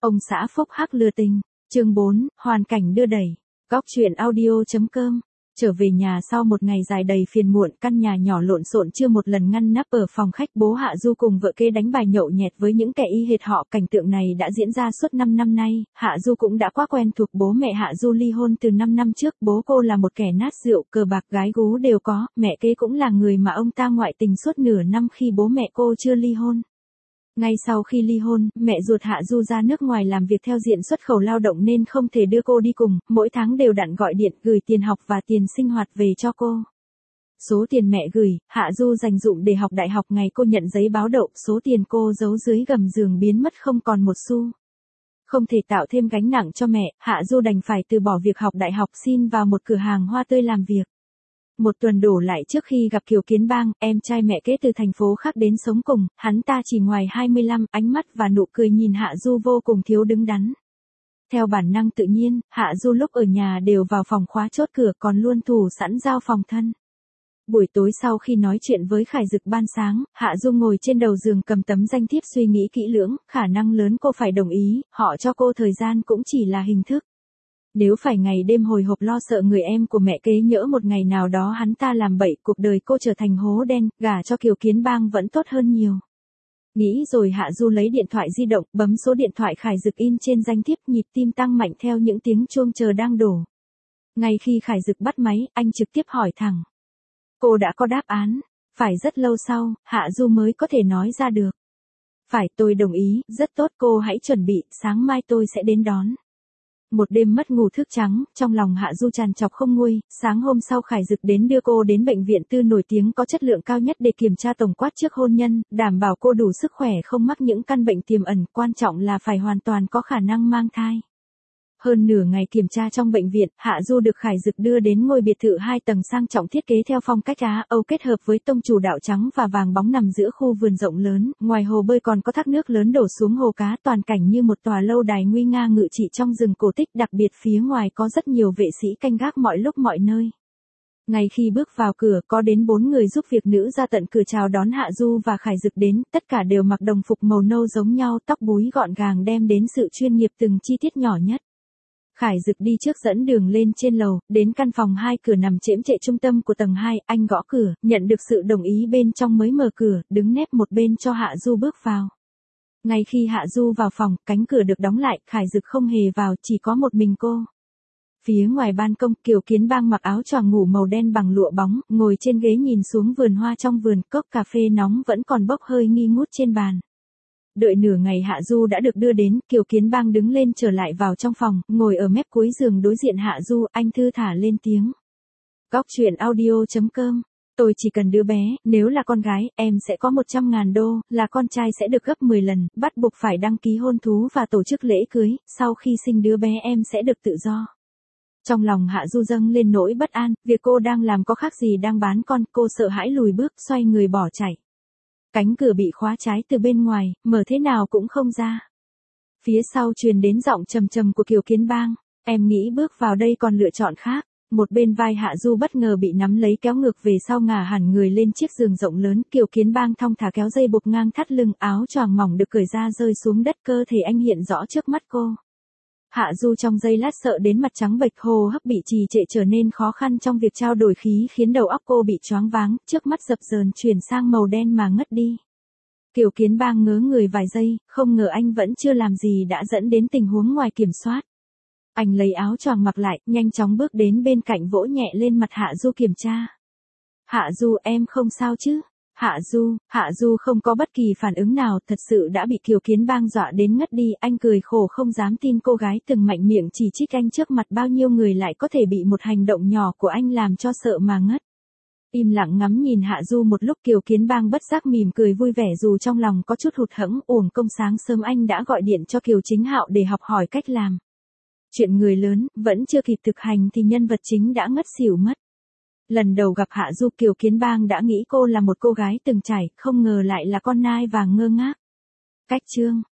Ông xã phúc hắc lừa tình. Chương 4, hoàn cảnh đưa đẩy. Góc truyện audio.com. Trở về nhà sau một ngày dài đầy phiền muộn, căn nhà nhỏ lộn xộn chưa một lần ngăn nắp ở phòng khách, bố Hạ Du cùng vợ kế đánh bài nhậu nhẹt với những kẻ y hệt họ. Cảnh tượng này đã diễn ra suốt 5 năm nay, Hạ Du cũng đã quá quen thuộc. Bố mẹ Hạ Du ly hôn từ 5 năm trước, bố cô là một kẻ nát rượu, cờ bạc gái gú đều có, mẹ kế cũng là người mà ông ta ngoại tình suốt nửa năm khi bố mẹ cô chưa ly hôn. Ngay sau khi ly hôn, mẹ ruột Hạ Du ra nước ngoài làm việc theo diện xuất khẩu lao động nên không thể đưa cô đi cùng, mỗi tháng đều đặn gọi điện gửi tiền học và tiền sinh hoạt về cho cô. Số tiền mẹ gửi, Hạ Du dành dụm để học đại học. Ngày cô nhận giấy báo đậu, số tiền cô giấu dưới gầm giường biến mất không còn một xu. Không thể tạo thêm gánh nặng cho mẹ, Hạ Du đành phải từ bỏ việc học đại học, xin vào một cửa hàng hoa tươi làm việc. Một tuần đổ lại trước khi gặp Kiều Kiến Bang, em trai mẹ kế từ thành phố khác đến sống cùng, hắn ta chỉ ngoài 25, ánh mắt và nụ cười nhìn Hạ Du vô cùng thiếu đứng đắn. Theo bản năng tự nhiên, Hạ Du lúc ở nhà đều vào phòng khóa chốt cửa, còn luôn thủ sẵn dao phòng thân. Buổi tối sau khi nói chuyện với Khải Dực ban sáng, Hạ Du ngồi trên đầu giường cầm tấm danh thiếp suy nghĩ kỹ lưỡng, khả năng lớn cô phải đồng ý, họ cho cô thời gian cũng chỉ là hình thức. Nếu phải ngày đêm hồi hộp lo sợ người em của mẹ kế nhỡ một ngày nào đó hắn ta làm bậy, cuộc đời cô trở thành hố đen, gả cho Kiều Kiến Bang vẫn tốt hơn nhiều. Nghĩ rồi Hạ Du lấy điện thoại di động, bấm số điện thoại Khải Dực in trên danh thiếp, nhịp tim tăng mạnh theo những tiếng chuông chờ đang đổ. Ngay khi Khải Dực bắt máy, anh trực tiếp hỏi thẳng. Cô đã có đáp án. Phải rất lâu sau, Hạ Du mới có thể nói ra được. Phải, tôi đồng ý, rất tốt, cô hãy chuẩn bị, sáng mai tôi sẽ đến đón. Một đêm mất ngủ thức trắng, trong lòng Hạ Du tràn trọc không nguôi. Sáng hôm sau Khải Dực đến đưa cô đến bệnh viện tư nổi tiếng có chất lượng cao nhất để kiểm tra tổng quát trước hôn nhân, đảm bảo cô đủ sức khỏe không mắc những căn bệnh tiềm ẩn, quan trọng là phải hoàn toàn có khả năng mang thai. Hơn nửa ngày kiểm tra trong bệnh viện, Hạ Du được Khải Dực đưa đến ngôi biệt thự 2 tầng sang trọng thiết kế theo phong cách Á Âu kết hợp với tông chủ đạo trắng và vàng bóng nằm giữa khu vườn rộng lớn, ngoài hồ bơi còn có thác nước lớn đổ xuống hồ cá, toàn cảnh như một tòa lâu đài nguy nga ngự trị trong rừng cổ tích, đặc biệt phía ngoài có rất nhiều vệ sĩ canh gác mọi lúc mọi nơi. Ngay khi bước vào cửa, có đến 4 người giúp việc nữ ra tận cửa chào đón Hạ Du và Khải Dực đến, tất cả đều mặc đồng phục màu nâu giống nhau, tóc búi gọn gàng đem đến sự chuyên nghiệp từng chi tiết nhỏ nhất. Khải Dực đi trước dẫn đường lên trên lầu, đến căn phòng 2 cửa nằm chễm chệ trung tâm của tầng 2, anh gõ cửa, nhận được sự đồng ý bên trong mới mở cửa, đứng nép một bên cho Hạ Du bước vào. Ngay khi Hạ Du vào phòng, cánh cửa được đóng lại, Khải Dực không hề vào, chỉ có một mình cô. Phía ngoài ban công, Kiều Kiến Bang mặc áo choàng ngủ màu đen bằng lụa bóng, ngồi trên ghế nhìn xuống vườn hoa trong vườn, cốc cà phê nóng vẫn còn bốc hơi nghi ngút trên bàn. Đợi nửa ngày Hạ Du đã được đưa đến, Kiều Kiến Bang đứng lên trở lại vào trong phòng, ngồi ở mép cuối giường đối diện Hạ Du, anh thư thả lên tiếng. Góc truyện audio.com. Tôi chỉ cần đứa bé, nếu là con gái, em sẽ có 100.000 đô, là con trai sẽ được gấp 10 lần, bắt buộc phải đăng ký hôn thú và tổ chức lễ cưới, sau khi sinh đứa bé em sẽ được tự do. Trong lòng Hạ Du dâng lên nỗi bất an, việc cô đang làm có khác gì đang bán con, cô sợ hãi lùi bước, xoay người bỏ chạy. Cánh cửa bị khóa trái từ bên ngoài, mở thế nào cũng không ra. Phía sau truyền đến giọng trầm trầm của Kiều Kiến Bang, em nghĩ bước vào đây còn lựa chọn khác. Một bên vai Hạ Du bất ngờ bị nắm lấy kéo ngược về sau, ngả hẳn người lên chiếc giường rộng lớn, Kiều Kiến Bang thong thả kéo dây buộc ngang thắt lưng, áo choàng mỏng được cởi ra rơi xuống đất, cơ thể anh hiện rõ trước mắt cô. Hạ Du trong giây lát sợ đến mặt trắng bệch, hô hấp bị trì trệ trở nên khó khăn trong việc trao đổi khí, khiến đầu óc cô bị choáng váng, trước mắt dập dờn chuyển sang màu đen mà ngất đi. Kiều Kiến Bang ngớ người vài giây, không ngờ anh vẫn chưa làm gì đã dẫn đến tình huống ngoài kiểm soát. Anh lấy áo choàng mặc lại, nhanh chóng bước đến bên cạnh vỗ nhẹ lên mặt Hạ Du kiểm tra. Hạ Du, em không sao chứ? Hạ Du không có bất kỳ phản ứng nào, thật sự đã bị Kiều Kiến Bang dọa đến ngất đi, anh cười khổ không dám tin cô gái từng mạnh miệng chỉ trích anh trước mặt bao nhiêu người lại có thể bị một hành động nhỏ của anh làm cho sợ mà ngất. Im lặng ngắm nhìn Hạ Du một lúc, Kiều Kiến Bang bất giác mỉm cười vui vẻ dù trong lòng có chút hụt hẫng, uổng công sáng sớm anh đã gọi điện cho Kiều Chính Hạo để học hỏi cách làm. Chuyện người lớn, vẫn chưa kịp thực hành thì nhân vật chính đã ngất xỉu mất. Lần đầu gặp Hạ Du, Kiều Kiến Bang đã nghĩ cô là một cô gái từng trải, không ngờ lại là con nai vàng ngơ ngác. Cách chương